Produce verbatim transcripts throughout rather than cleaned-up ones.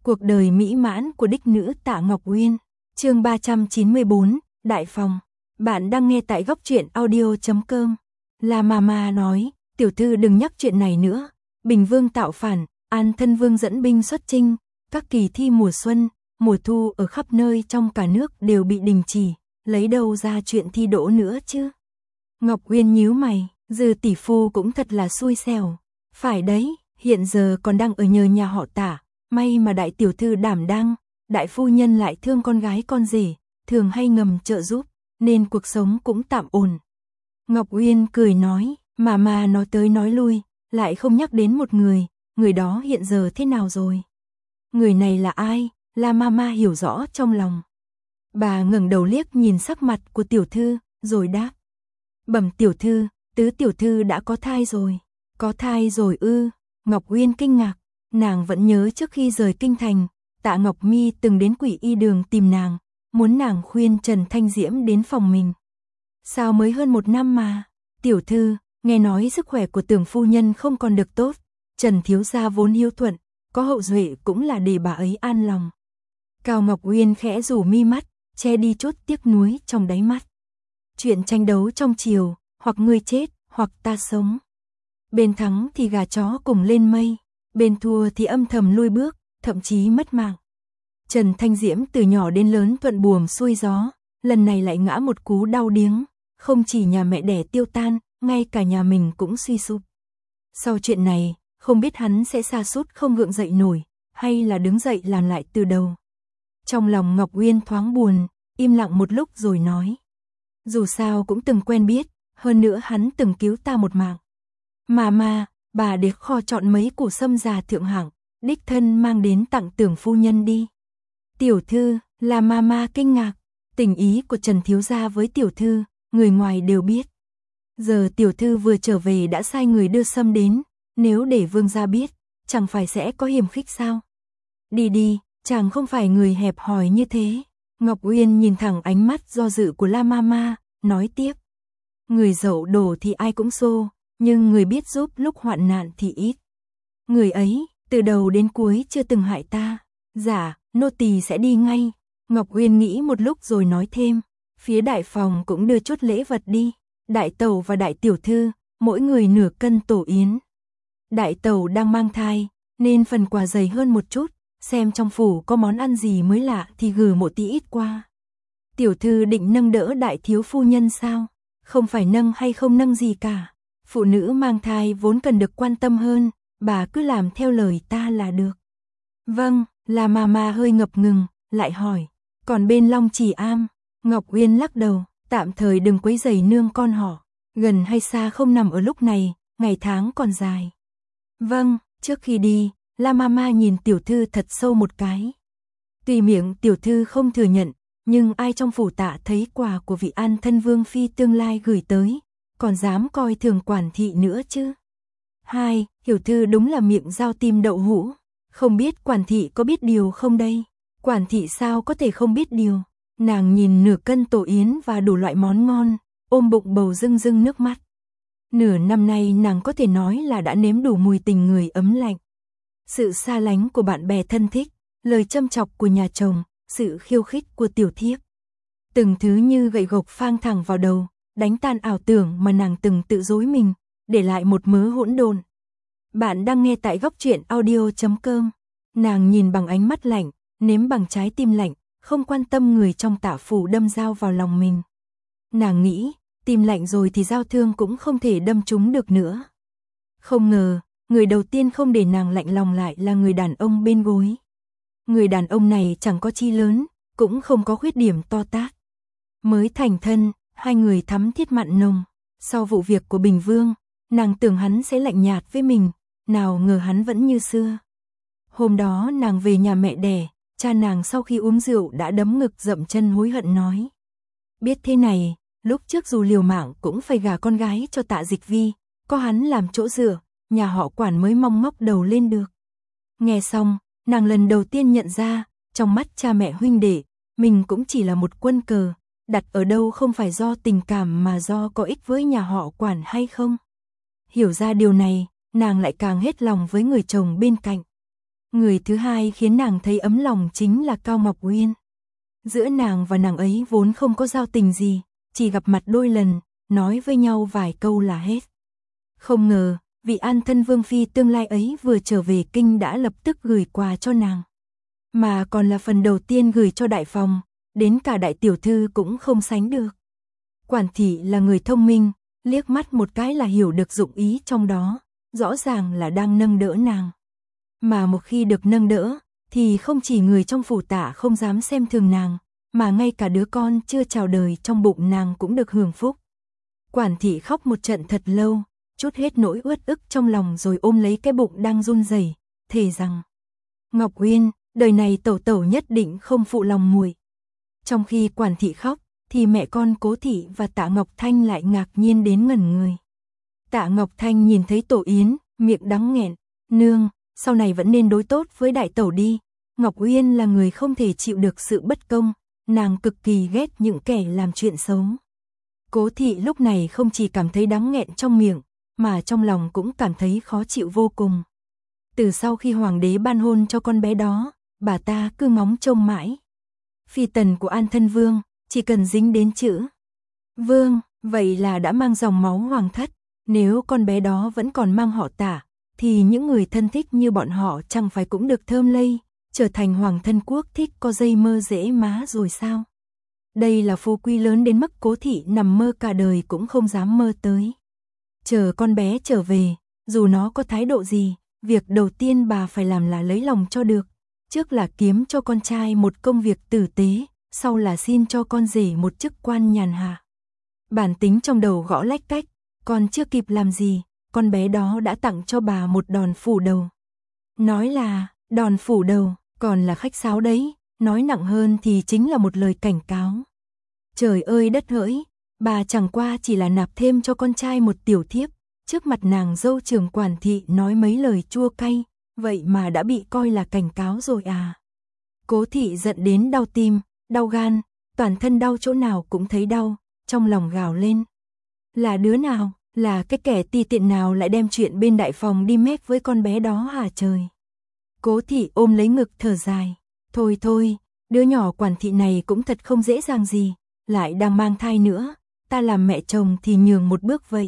Cuộc đời mỹ mãn của đích nữ Tạ Ngọc Uyên. Chương ba trăm chín mươi bốn, Đại phòng. Bạn đang nghe tại góc truyện audio chấm com. La Mama nói, tiểu thư đừng nhắc chuyện này nữa. Bình Vương tạo phản, An Thân Vương dẫn binh xuất chinh, các kỳ thi mùa xuân, mùa thu ở khắp nơi trong cả nước đều bị đình chỉ, lấy đâu ra chuyện thi đỗ nữa chứ? Ngọc Uyên nhíu mày, Dư tỷ phu cũng thật là xui xẻo. Phải đấy, hiện giờ còn đang ở nhờ nhà họ Tạ, may mà đại tiểu thư đảm đang, đại phu nhân lại thương con gái con rể, thường hay ngầm trợ giúp, nên cuộc sống cũng tạm ổn. Ngọc Uyên cười nói, mà mà nói tới nói lui, lại không nhắc đến một người, người đó hiện giờ thế nào rồi? Người này là ai? La Mama hiểu rõ trong lòng. Bà ngẩng đầu liếc nhìn sắc mặt của tiểu thư, rồi đáp. Bẩm tiểu thư, tứ tiểu thư đã có thai rồi. Có thai rồi ư? Ngọc Uyên kinh ngạc, nàng vẫn nhớ trước khi rời kinh thành, Tạ Ngọc Mi từng đến Quỷ Y đường tìm nàng, muốn nàng khuyên Trần Thanh Diễm đến phòng mình. Sao mới hơn một năm mà? Tiểu thư, nghe nói sức khỏe của Tưởng phu nhân không còn được tốt, Trần thiếu gia vốn hiếu thuận, có hậu duệ cũng là để bà ấy an lòng. Cao Ngọc Uyên khẽ rủ mi mắt, che đi chút tiếc nuối trong đáy mắt. Chuyện tranh đấu trong triều, hoặc ngươi chết, hoặc ta sống. Bên thắng thì gà chó cùng lên mây, bên thua thì âm thầm lui bước, thậm chí mất mạng. Trần Thanh Diễm từ nhỏ đến lớn thuận buồm xuôi gió, lần này lại ngã một cú đau điếng, không chỉ nhà mẹ đẻ tiêu tan, ngay cả nhà mình cũng suy sụp. Sau chuyện này, không biết hắn sẽ sa sút không gượng dậy nổi, hay là đứng dậy làm lại từ đầu. Trong lòng Ngọc Uyên thoáng buồn, im lặng một lúc rồi nói. Dù sao cũng từng quen biết, hơn nữa hắn từng cứu ta một mạng. Mà mà, bà để kho chọn mấy củ sâm già thượng hạng, đích thân mang đến tặng Tưởng phu nhân đi. Tiểu thư, là Mama kinh ngạc, tình ý của Trần thiếu gia với tiểu thư, người ngoài đều biết. Giờ tiểu thư vừa trở về đã sai người đưa sâm đến, nếu để vương gia biết, chẳng phải sẽ có hiềm khích sao? Đi đi, chàng không phải người hẹp hòi như thế. Ngọc Uyên nhìn thẳng ánh mắt do dự của La Mama, nói tiếp. Người dậu đổ thì ai cũng xô, nhưng người biết giúp lúc hoạn nạn thì ít. Người ấy, từ đầu đến cuối chưa từng hại ta. Dạ, nô tỳ sẽ đi ngay. Ngọc Uyên nghĩ một lúc rồi nói thêm. Phía đại phòng cũng đưa chút lễ vật đi. Đại tẩu và đại tiểu thư, mỗi người nửa cân tổ yến. Đại tẩu đang mang thai, nên phần quà dày hơn một chút. Xem trong phủ có món ăn gì mới lạ thì gửi một tí ít qua. Tiểu thư định nâng đỡ đại thiếu phu nhân sao? Không phải nâng hay không nâng gì cả. Phụ nữ mang thai vốn cần được quan tâm hơn, bà cứ làm theo lời ta là được. Vâng, là Mama hơi ngập ngừng, lại hỏi. Còn bên Long Chỉ Am, Ngọc Uyên lắc đầu, tạm thời đừng quấy rầy nương con họ. Gần hay xa không nằm ở lúc này, ngày tháng còn dài. Vâng, trước khi đi, La Mama nhìn tiểu thư thật sâu một cái. Tuy miệng tiểu thư không thừa nhận, nhưng ai trong phủ Tạ thấy quà của vị An Thân Vương phi tương lai gửi tới, còn dám coi thường quản thị nữa chứ. Hai, tiểu thư đúng là miệng dao tim đậu hũ, không biết quản thị có biết điều không đây? Quản thị sao có thể không biết điều? Nàng nhìn nửa cân tổ yến và đủ loại món ngon, ôm bụng bầu rưng rưng nước mắt. Nửa năm nay nàng có thể nói là đã nếm đủ mùi tình người ấm lạnh. Sự xa lánh của bạn bè thân thích, lời châm chọc của nhà chồng, sự khiêu khích của tiểu thiếp. Từng thứ như gậy gộc phang thẳng vào đầu, đánh tan ảo tưởng mà nàng từng tự dối mình, để lại một mớ hỗn độn. Bạn đang nghe tại góc truyện audio chấm com. Nàng nhìn bằng ánh mắt lạnh, nếm bằng trái tim lạnh, không quan tâm người trong Tạ phủ đâm dao vào lòng mình. Nàng nghĩ, tim lạnh rồi thì dao thương cũng không thể đâm trúng được nữa. Không ngờ, người đầu tiên không để nàng lạnh lòng lại là người đàn ông bên gối. Người đàn ông này chẳng có chi lớn, cũng không có khuyết điểm to tát. Mới thành thân, hai người thắm thiết mặn nồng. Sau vụ việc của Bình Vương, nàng tưởng hắn sẽ lạnh nhạt với mình, nào ngờ hắn vẫn như xưa. Hôm đó nàng về nhà mẹ đẻ, cha nàng sau khi uống rượu đã đấm ngực dậm chân hối hận nói. Biết thế này, lúc trước dù liều mạng cũng phải gả con gái cho Tạ Dịch Vi, có hắn làm chỗ dựa, nhà họ Quản mới mong ngóc đầu lên được. Nghe xong, nàng lần đầu tiên nhận ra, trong mắt cha mẹ huynh đệ, mình cũng chỉ là một quân cờ, đặt ở đâu không phải do tình cảm mà do có ích với nhà họ Quản hay không. Hiểu ra điều này, nàng lại càng hết lòng với người chồng bên cạnh. Người thứ hai khiến nàng thấy ấm lòng chính là Cao Ngọc Uyên. Giữa nàng và nàng ấy vốn không có giao tình gì, chỉ gặp mặt đôi lần, nói với nhau vài câu là hết. Không ngờ, vị An Thân Vương phi tương lai ấy vừa trở về kinh đã lập tức gửi quà cho nàng. Mà còn là phần đầu tiên gửi cho đại phòng, đến cả đại tiểu thư cũng không sánh được. Quản thị là người thông minh, liếc mắt một cái là hiểu được dụng ý trong đó, rõ ràng là đang nâng đỡ nàng. Mà một khi được nâng đỡ, thì không chỉ người trong phủ Tạ không dám xem thường nàng, mà ngay cả đứa con chưa chào đời trong bụng nàng cũng được hưởng phúc. Quản thị khóc một trận thật lâu, chút hết nỗi uất ức trong lòng rồi ôm lấy cái bụng đang run rẩy, thề rằng: Ngọc Uyên, đời này tẩu tẩu nhất định không phụ lòng muội. Trong khi quản thị khóc, thì mẹ con Cố thị và Tạ Ngọc Thanh lại ngạc nhiên đến ngẩn người. Tạ Ngọc Thanh nhìn thấy Tổ Yến, miệng đắng nghẹn: Nương, sau này vẫn nên đối tốt với đại tẩu đi. Ngọc Uyên là người không thể chịu được sự bất công, nàng cực kỳ ghét những kẻ làm chuyện xấu. Cố thị lúc này không chỉ cảm thấy đắng nghẹn trong miệng, mà trong lòng cũng cảm thấy khó chịu vô cùng. Từ sau khi hoàng đế ban hôn cho con bé đó, bà ta cứ ngóng trông mãi. Phi tần của An Thân Vương, chỉ cần dính đến chữ Vương, vậy là đã mang dòng máu hoàng thất. Nếu con bé đó vẫn còn mang họ Tạ, thì những người thân thích như bọn họ chẳng phải cũng được thơm lây, trở thành hoàng thân quốc thích có dây mơ dễ má rồi sao? Đây là phú quý lớn đến mức Cố thị nằm mơ cả đời cũng không dám mơ tới. Chờ con bé trở về, dù nó có thái độ gì, việc đầu tiên bà phải làm là lấy lòng cho được. Trước là kiếm cho con trai một công việc tử tế, sau là xin cho con rể một chức quan nhàn hạ. Bản tính trong đầu gõ lách cách, còn chưa kịp làm gì, con bé đó đã tặng cho bà một đòn phủ đầu. Nói là đòn phủ đầu, còn là khách sáo đấy, nói nặng hơn thì chính là một lời cảnh cáo. Trời ơi đất hỡi, bà chẳng qua chỉ là nạp thêm cho con trai một tiểu thiếp, trước mặt nàng dâu trưởng quản thị nói mấy lời chua cay, vậy mà đã bị coi là cảnh cáo rồi à. Cố thị giận đến đau tim, đau gan, toàn thân đau chỗ nào cũng thấy đau, trong lòng gào lên. Là đứa nào, là cái kẻ ti tiện nào lại đem chuyện bên đại phòng đi mét với con bé đó hả trời. Cố thị ôm lấy ngực thở dài. Thôi thôi, đứa nhỏ quản thị này cũng thật không dễ dàng gì, lại đang mang thai nữa, ta làm mẹ chồng thì nhường một bước vậy.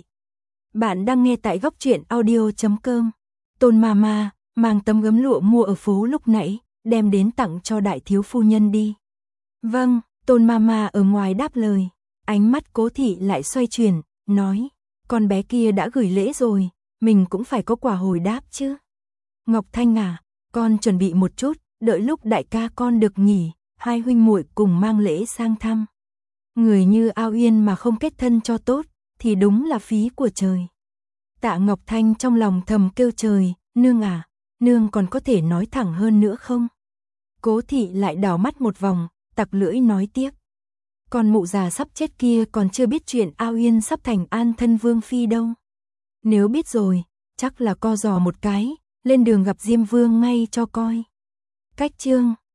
Bạn đang nghe tại góc truyện audio chấm com. Tôn Mama mang tấm gấm lụa mua ở phố lúc nãy, đem đến tặng cho đại thiếu phu nhân đi. Vâng, Tôn Mama ở ngoài đáp lời. Ánh mắt Cố thị lại xoay chuyển, nói: Con bé kia đã gửi lễ rồi, mình cũng phải có quả hồi đáp chứ. Ngọc Thanh à, con chuẩn bị một chút, đợi lúc đại ca con được nghỉ, hai huynh muội cùng mang lễ sang thăm. Người như Ao Yên mà không kết thân cho tốt, thì đúng là phí của trời. Tạ Ngọc Thanh trong lòng thầm kêu trời, nương à, nương còn có thể nói thẳng hơn nữa không? Cố thị lại đảo mắt một vòng, tặc lưỡi nói tiếp. Con mụ già sắp chết kia còn chưa biết chuyện Ao Yên sắp thành An Thân Vương phi đâu. Nếu biết rồi, chắc là co giò một cái, lên đường gặp Diêm Vương ngay cho coi. Cách chương